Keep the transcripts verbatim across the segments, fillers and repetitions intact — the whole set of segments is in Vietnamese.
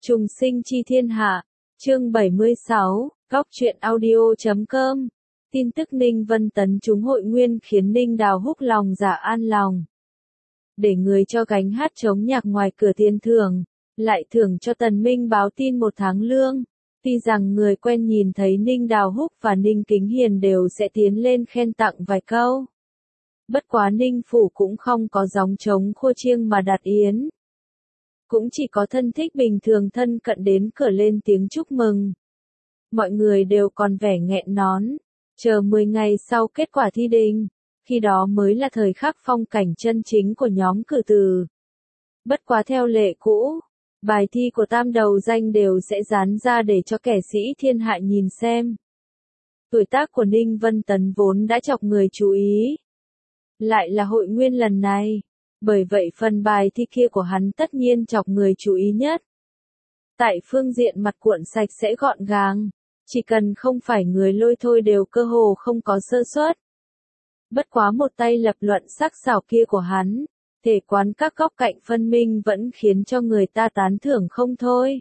Trùng sinh chi thiên hạ, chương bảy mươi sáu, góc truyện audio chấm com. Tin tức Ninh Vân Tấn trúng hội nguyên khiến Ninh Đào Húc lòng dạ an lòng. Để người cho gánh hát chống nhạc ngoài cửa tiền thưởng, lại thưởng cho Tần Minh báo tin một tháng lương. Tuy rằng người quen nhìn thấy Ninh Đào Húc và Ninh Kính Hiền đều sẽ tiến lên khen tặng vài câu. Bất quá Ninh Phủ cũng không có gióng trống khua chiêng mà đặt yến. Cũng chỉ có thân thích bình thường thân cận đến cửa lên tiếng chúc mừng. Mọi người đều còn vẻ nghẹn nón, chờ mười ngày sau kết quả thi đình, khi đó mới là thời khắc phong cảnh chân chính của nhóm cử từ. Bất quá theo lệ cũ, bài thi của tam đầu danh đều sẽ dán ra để cho kẻ sĩ thiên hạ nhìn xem. Tuổi tác của Ninh Vân Tấn vốn đã chọc người chú ý. Lại là hội nguyên lần này. Bởi vậy phần bài thi kia của hắn tất nhiên chọc người chú ý nhất. Tại phương diện mặt cuộn sạch sẽ gọn gàng, chỉ cần không phải người lôi thôi đều cơ hồ không có sơ suất. Bất quá một tay lập luận sắc sảo kia của hắn, thể quán các góc cạnh phân minh vẫn khiến cho người ta tán thưởng không thôi.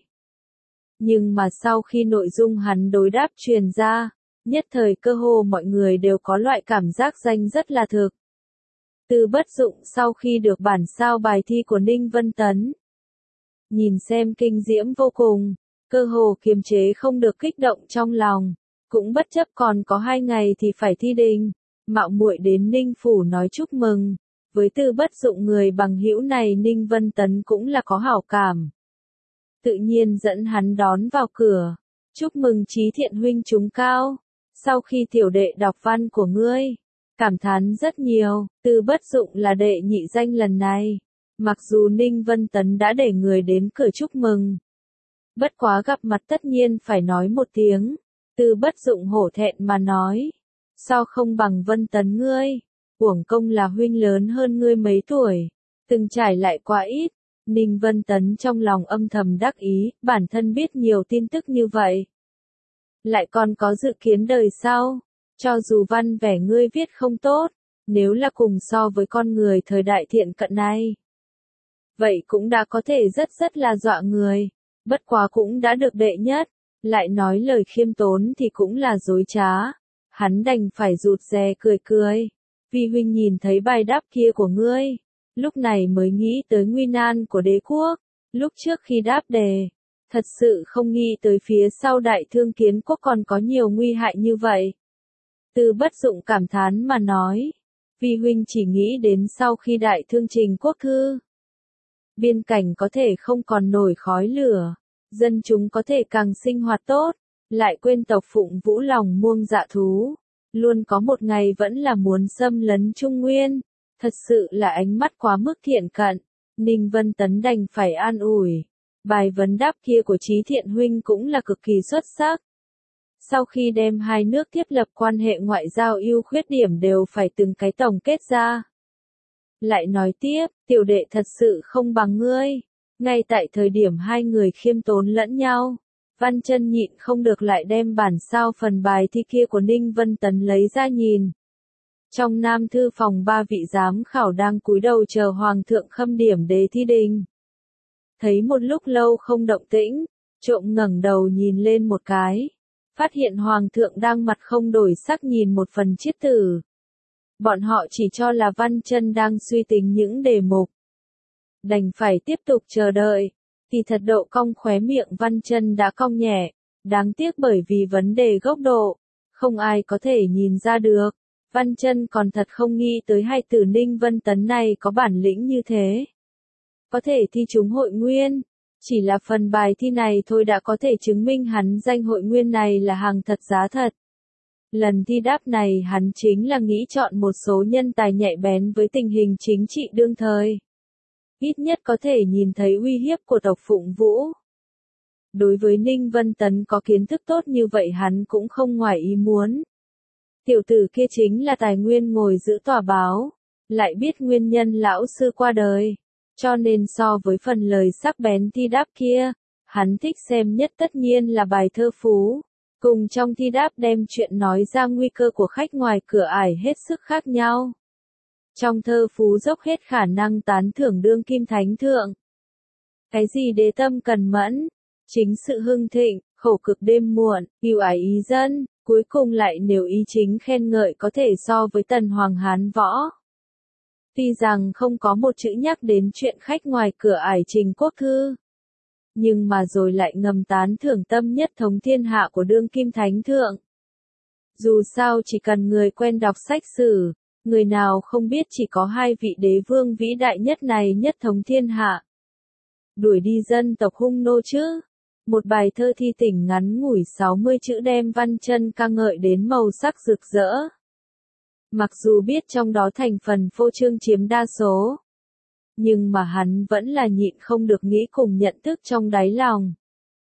Nhưng mà sau khi nội dung hắn đối đáp truyền ra, nhất thời cơ hồ mọi người đều có loại cảm giác danh rất là thực. Từ Bất Dụng sau khi được bản sao bài thi của Ninh Vân Tấn, nhìn xem kinh diễm vô cùng, cơ hồ kiềm chế không được kích động trong lòng, cũng bất chấp còn có hai ngày thì phải thi đình, mạo muội đến Ninh Phủ nói chúc mừng. Với Từ Bất Dụng người bằng hữu này Ninh Vân Tấn cũng là có hảo cảm. Tự nhiên dẫn hắn đón vào cửa, chúc mừng Chí Thiện huynh trúng cao, sau khi tiểu đệ đọc văn của ngươi. Cảm thán rất nhiều, Từ Bất Dụng là đệ nhị danh lần này. Mặc dù Ninh Vân Tấn đã để người đến cửa chúc mừng. Bất quá gặp mặt tất nhiên phải nói một tiếng. Từ Bất Dụng hổ thẹn mà nói. Sao không bằng Vân Tấn ngươi? Uổng công là huynh lớn hơn ngươi mấy tuổi. Từng trải lại quá ít. Ninh Vân Tấn trong lòng âm thầm đắc ý, bản thân biết nhiều tin tức như vậy. Lại còn có dự kiến đời sau. Cho dù văn vẻ ngươi viết không tốt, nếu là cùng so với con người thời đại thiện cận này, vậy cũng đã có thể rất rất là dọa người, bất quá cũng đã được đệ nhất, lại nói lời khiêm tốn thì cũng là dối trá, hắn đành phải rụt rè cười cười, vì huynh nhìn thấy bài đáp kia của ngươi, lúc này mới nghĩ tới nguy nan của đế quốc, lúc trước khi đáp đề, thật sự không nghĩ tới phía sau Đại Thương Kiến Quốc còn có nhiều nguy hại như vậy. Từ Bất Dụng cảm thán mà nói, vì huynh chỉ nghĩ đến sau khi Đại Thương Trình Quốc thư. Biên cảnh có thể không còn nổi khói lửa, dân chúng có thể càng sinh hoạt tốt, lại quên tộc Phụng Vũ lòng muông dạ thú. Luôn có một ngày vẫn là muốn xâm lấn Trung Nguyên, thật sự là ánh mắt quá mức thiện cận, Ninh Vân Tấn đành phải an ủi. Bài vấn đáp kia của Chí Thiện huynh cũng là cực kỳ xuất sắc. Sau khi đem hai nước thiết lập quan hệ ngoại giao ưu khuyết điểm đều phải từng cái tổng kết ra. Lại nói tiếp, tiểu đệ thật sự không bằng ngươi. Ngay tại thời điểm hai người khiêm tốn lẫn nhau, Văn Chân nhịn không được lại đem bản sao phần bài thi kia của Ninh Vân Tấn lấy ra nhìn. Trong Nam Thư phòng ba vị giám khảo đang cúi đầu chờ Hoàng thượng khâm điểm đề thi đình. Thấy một lúc lâu không động tĩnh, trộm ngẩng đầu nhìn lên một cái. Phát hiện Hoàng thượng đang mặt không đổi sắc nhìn một phần chiết tử. Bọn họ chỉ cho là Văn Chân đang suy tính những đề mục. Đành phải tiếp tục chờ đợi. Thì thật độ cong khóe miệng Văn Chân đã cong nhẹ. Đáng tiếc bởi vì vấn đề góc độ. Không ai có thể nhìn ra được. Văn Chân còn thật không nghĩ tới hai tử Ninh Vân Tấn này có bản lĩnh như thế. Có thể thi trúng hội nguyên. Chỉ là phần bài thi này thôi đã có thể chứng minh hắn danh hội nguyên này là hàng thật giá thật. Lần thi đáp này hắn chính là nghĩ chọn một số nhân tài nhạy bén với tình hình chính trị đương thời. Ít nhất có thể nhìn thấy uy hiếp của tộc Phụng Vũ. Đối với Ninh Vân Tấn có kiến thức tốt như vậy hắn cũng không ngoài ý muốn. Tiểu tử kia chính là tài nguyên ngồi giữ tòa báo, lại biết nguyên nhân lão sư qua đời. Cho nên so với phần lời sắc bén thi đáp kia, hắn thích xem nhất tất nhiên là bài thơ phú. Cùng trong thi đáp đem chuyện nói ra nguy cơ của khách ngoài cửa ải hết sức khác nhau. Trong thơ phú dốc hết khả năng tán thưởng đương kim thánh thượng. Cái gì đế tâm cần mẫn, chính sự hưng thịnh, khổ cực đêm muộn, ưu ái ý dân, cuối cùng lại nếu ý chính khen ngợi có thể so với tần hoàng Hán võ. Tuy rằng không có một chữ nhắc đến chuyện khách ngoài cửa ải trình quốc thư, nhưng mà rồi lại ngầm tán thưởng tâm nhất thống thiên hạ của đương kim thánh thượng. Dù sao chỉ cần người quen đọc sách sử, người nào không biết chỉ có hai vị đế vương vĩ đại nhất này nhất thống thiên hạ. Đuổi đi dân tộc hung nô chứ. Một bài thơ thi tỉnh ngắn ngủi sáu mươi chữ đem Văn Chân ca ngợi đến màu sắc rực rỡ. Mặc dù biết trong đó thành phần phô trương chiếm đa số, nhưng mà hắn vẫn là nhịn không được nghĩ cùng nhận thức trong đáy lòng.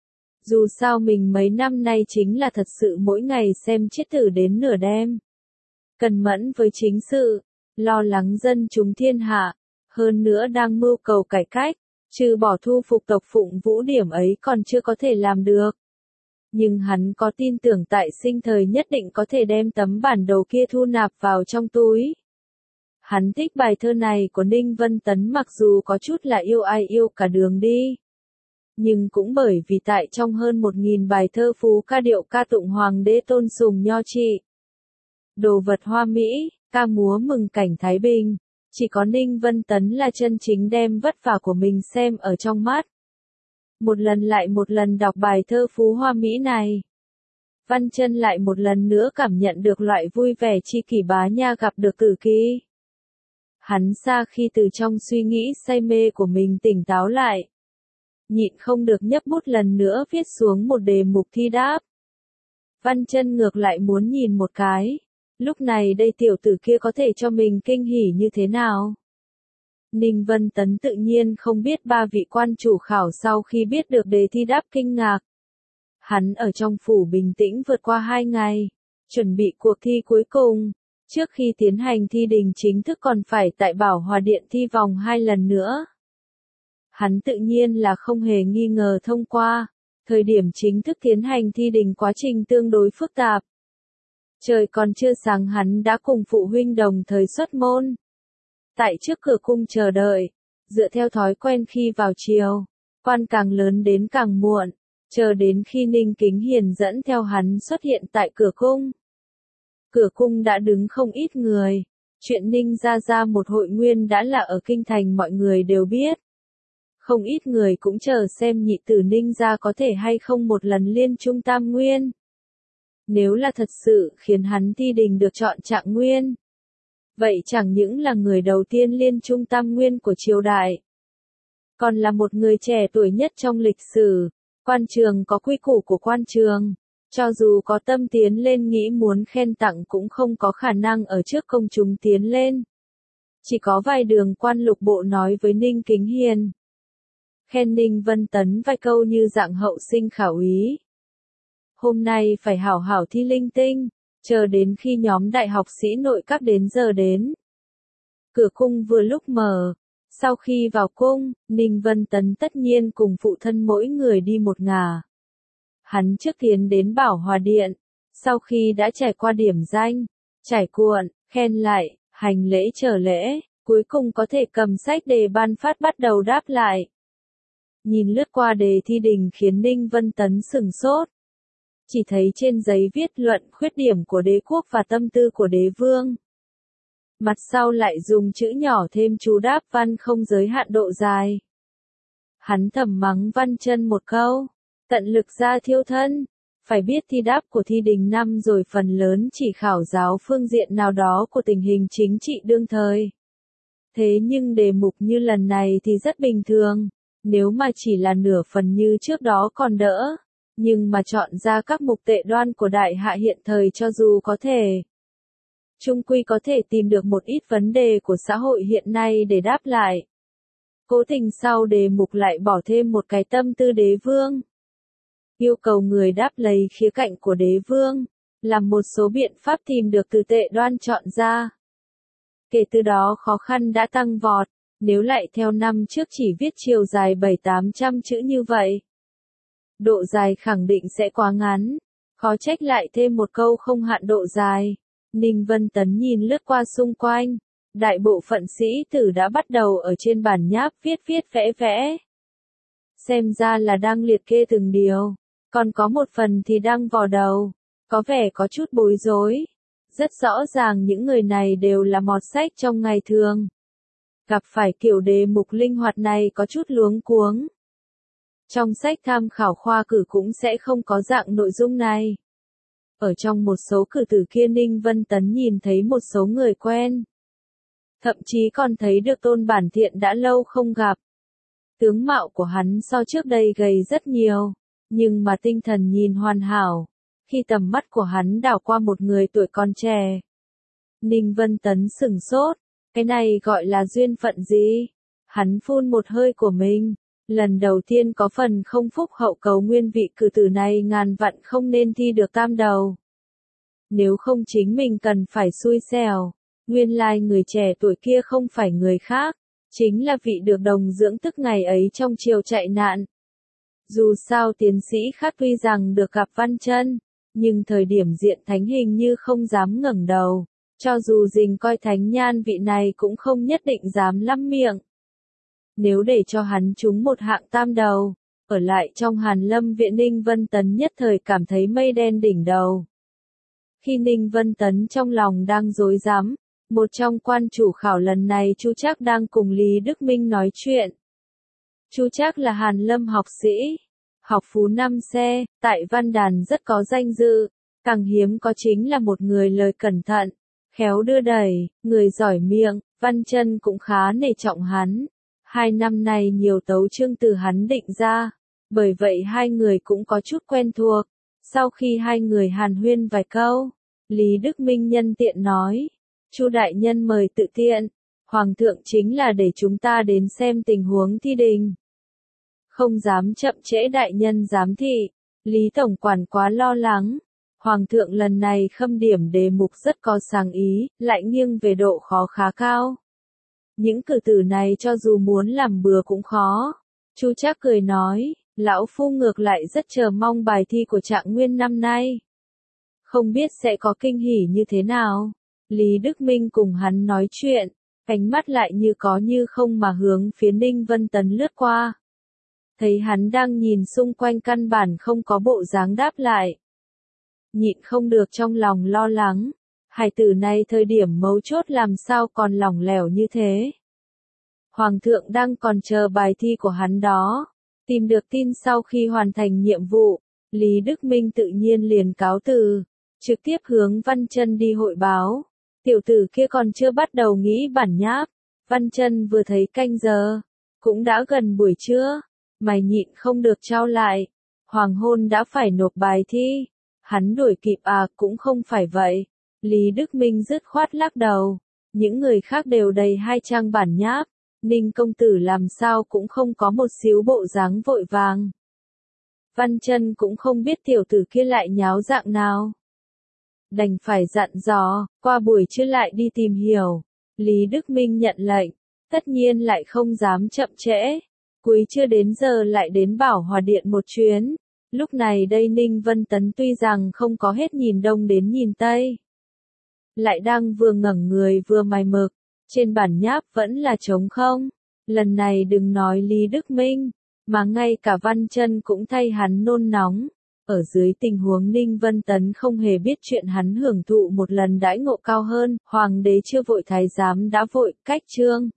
Dù sao mình mấy năm nay chính là thật sự mỗi ngày xem chết tử đến nửa đêm. Cần mẫn với chính sự, lo lắng dân chúng thiên hạ, hơn nữa đang mưu cầu cải cách, trừ bỏ thu phục tộc Phụng Vũ điểm ấy còn chưa có thể làm được. Nhưng hắn có tin tưởng tại sinh thời nhất định có thể đem tấm bản đồ kia thu nạp vào trong túi. Hắn thích bài thơ này của Ninh Vân Tấn mặc dù có chút là yêu ai yêu cả đường đi. Nhưng cũng bởi vì tại trong hơn một nghìn bài thơ phú ca điệu ca tụng hoàng đế tôn sùng nho trị. Đồ vật hoa mỹ, ca múa mừng cảnh Thái Bình. Chỉ có Ninh Vân Tấn là chân chính đem vất vả của mình xem ở trong mắt. Một lần lại một lần đọc bài thơ phú hoa mỹ này, Văn Chân lại một lần nữa cảm nhận được loại vui vẻ chi kỷ bá nha gặp được Tử Kỳ. Hắn xa khi từ trong suy nghĩ say mê của mình tỉnh táo lại, nhịn không được nhấc bút lần nữa viết xuống một đề mục thi đáp. Văn Chân ngược lại muốn nhìn một cái, lúc này đây tiểu tử kia có thể cho mình kinh hỉ như thế nào. Ninh Vân Tấn tự nhiên không biết ba vị quan chủ khảo sau khi biết được đề thi đáp kinh ngạc. Hắn ở trong phủ bình tĩnh vượt qua hai ngày, chuẩn bị cuộc thi cuối cùng. Trước khi tiến hành thi đình chính thức còn phải tại Bảo Hòa Điện thi vòng hai lần nữa. Hắn tự nhiên là không hề nghi ngờ thông qua. Thời điểm chính thức tiến hành thi đình quá trình tương đối phức tạp. Trời còn chưa sáng hắn đã cùng phụ huynh đồng thời xuất môn. Tại trước cửa cung chờ đợi, dựa theo thói quen khi vào chiều, quan càng lớn đến càng muộn, chờ đến khi Ninh Kính Hiền dẫn theo hắn xuất hiện tại cửa cung. Cửa cung đã đứng không ít người, chuyện Ninh gia gia một hội nguyên đã là ở kinh thành mọi người đều biết. Không ít người cũng chờ xem nhị tử Ninh gia có thể hay không một lần liên trung tam nguyên. Nếu là thật sự khiến hắn thi đình được chọn trạng nguyên, vậy chẳng những là người đầu tiên liên trung tam nguyên của triều đại, còn là một người trẻ tuổi nhất trong lịch sử. Quan trường có quy củ của quan trường, cho dù có tâm tiến lên nghĩ muốn khen tặng cũng không có khả năng ở trước công chúng tiến lên. Chỉ có vài đường quan lục bộ nói với Ninh Kính Hiền, khen Ninh Vân Tấn vài câu như dạng hậu sinh khảo ý. Hôm nay phải hảo hảo thi linh tinh, chờ đến khi nhóm đại học sĩ nội các đến giờ đến. Cửa cung vừa lúc mở, sau khi vào cung, Ninh Vân Tấn tất nhiên cùng phụ thân mỗi người đi một ngả. Hắn trước tiến đến Bảo Hòa Điện, sau khi đã trải qua điểm danh, trải cuộn, khen lại, hành lễ trở lễ, cuối cùng có thể cầm sách đề ban phát bắt đầu đáp lại. Nhìn lướt qua đề thi đình khiến Ninh Vân Tấn sửng sốt. Chỉ thấy trên giấy viết luận khuyết điểm của đế quốc và tâm tư của đế vương. Mặt sau lại dùng chữ nhỏ thêm chú đáp văn không giới hạn độ dài. Hắn thầm mắng Văn Chân một câu, tận lực ra thiêu thân, phải biết thi đáp của thi đình năm rồi phần lớn chỉ khảo giáo phương diện nào đó của tình hình chính trị đương thời. Thế nhưng đề mục như lần này thì rất bình thường, nếu mà chỉ là nửa phần như trước đó còn đỡ, nhưng mà chọn ra các mục tệ đoan của đại hạ hiện thời cho dù có thể. Trung quy có thể tìm được một ít vấn đề của xã hội hiện nay để đáp lại. Cố tình sau đề mục lại bỏ thêm một cái tâm tư đế vương. Yêu cầu người đáp lấy khía cạnh của đế vương, làm một số biện pháp tìm được từ tệ đoan chọn ra. Kể từ đó khó khăn đã tăng vọt, nếu lại theo năm trước chỉ viết chiều dài bảy tám trăm chữ như vậy. Độ dài khẳng định sẽ quá ngắn, khó trách lại thêm một câu không hạn độ dài. Ninh Vân Tấn nhìn lướt qua xung quanh, đại bộ phận sĩ tử đã bắt đầu ở trên bản nháp viết viết vẽ vẽ. xem ra là đang liệt kê từng điều, còn có một phần thì đang vò đầu, có vẻ có chút bối rối. Rất rõ ràng những người này đều là mọt sách trong ngày thường. Gặp phải kiểu đề mục linh hoạt này có chút luống cuống. Trong sách tham khảo khoa cử cũng sẽ không có dạng nội dung này. Ở trong một số cử từ kia Ninh Vân Tấn nhìn thấy một số người quen. Thậm chí còn thấy được Tôn Bản Thiện đã lâu không gặp. Tướng mạo của hắn so trước đây gầy rất nhiều, nhưng mà tinh thần nhìn hoàn hảo. Khi tầm mắt của hắn đảo qua một người tuổi còn trẻ, Ninh Vân Tấn sửng sốt, cái này gọi là duyên phận gì? Hắn phun một hơi của mình, lần đầu tiên có phần không phúc hậu cầu nguyên vị cử tử này ngàn vạn không nên thi được tam đầu. Nếu không chính mình cần phải xui xẻo, nguyên lai người trẻ tuổi kia không phải người khác, chính là vị được đồng dưỡng tức ngày ấy trong chiều chạy nạn. Dù sao tiến sĩ Khát tuy rằng được gặp Văn Chân, nhưng thời điểm diện thánh hình như không dám ngẩng đầu, cho dù dình coi thánh nhan vị này cũng không nhất định dám lắm miệng. Nếu để cho hắn trúng một hạng tam đầu, ở lại trong Hàn Lâm viện Ninh Vân Tấn nhất thời cảm thấy mây đen đỉnh đầu. Khi Ninh Vân Tấn trong lòng đang rối rắm, một trong quan chủ khảo lần này Chu Trác đang cùng Lý Đức Minh nói chuyện. Chu Trác là Hàn Lâm học sĩ, học phú năm xe, tại văn đàn rất có danh dự, càng hiếm có chính là một người lời cẩn thận, khéo đưa đẩy, người giỏi miệng, Văn Chân cũng khá nể trọng hắn. Hai năm nay nhiều tấu chương từ hắn định ra, bởi vậy hai người cũng có chút quen thuộc. Sau khi hai người hàn huyên vài câu, Lý Đức Minh nhân tiện nói, Chu đại nhân mời tự tiện, Hoàng thượng chính là để chúng ta đến xem tình huống thi đình. Không dám chậm trễ đại nhân giám thị, Lý Tổng quản quá lo lắng. Hoàng thượng lần này khâm điểm đề mục rất có sáng ý, lại nghiêng về độ khó khá cao. Những cử tử này cho dù muốn làm bừa cũng khó. Chu Trác cười nói, lão phu ngược lại rất chờ mong bài thi của Trạng Nguyên năm nay. Không biết sẽ có kinh hỉ như thế nào. Lý Đức Minh cùng hắn nói chuyện, ánh mắt lại như có như không mà hướng phía Ninh Vân Tấn lướt qua. Thấy hắn đang nhìn xung quanh căn bản không có bộ dáng đáp lại. Nhịn không được trong lòng lo lắng. Hải tử này thời điểm mấu chốt làm sao còn lỏng lẻo như thế. Hoàng thượng đang còn chờ bài thi của hắn đó. Tìm được tin sau khi hoàn thành nhiệm vụ, Lý Đức Minh tự nhiên liền cáo từ, trực tiếp hướng Văn Chân đi hội báo. Tiểu tử kia còn chưa bắt đầu nghĩ bản nháp. Văn Chân vừa thấy canh giờ, cũng đã gần buổi trưa, mày nhịn không được trao lại. Hoàng hôn đã phải nộp bài thi. Hắn đuổi kịp à, cũng không phải vậy. Lý Đức Minh dứt khoát lắc đầu. Những người khác đều đầy hai trang bản nháp. Ninh công tử làm sao cũng không có một xíu bộ dáng vội vàng. Văn Chân cũng không biết tiểu tử kia lại nháo dạng nào. Đành phải dặn dò, qua buổi trưa lại đi tìm hiểu. Lý Đức Minh nhận lệnh, tất nhiên lại không dám chậm trễ. Cuối trưa đến giờ lại đến Bảo Hòa Điện một chuyến. Lúc này đây Ninh Vân Tấn tuy rằng không có hết nhìn đông đến nhìn tây, lại đang vừa ngẩng người vừa mài mực, trên bản nháp vẫn là trống không. Lần này đừng nói Lý Đức Minh, mà ngay cả Văn Chân cũng thay hắn nôn nóng. Ở dưới tình huống Ninh Vân Tấn không hề biết chuyện hắn hưởng thụ một lần đãi ngộ cao hơn, hoàng đế chưa vội thái giám đã vội, cách chương.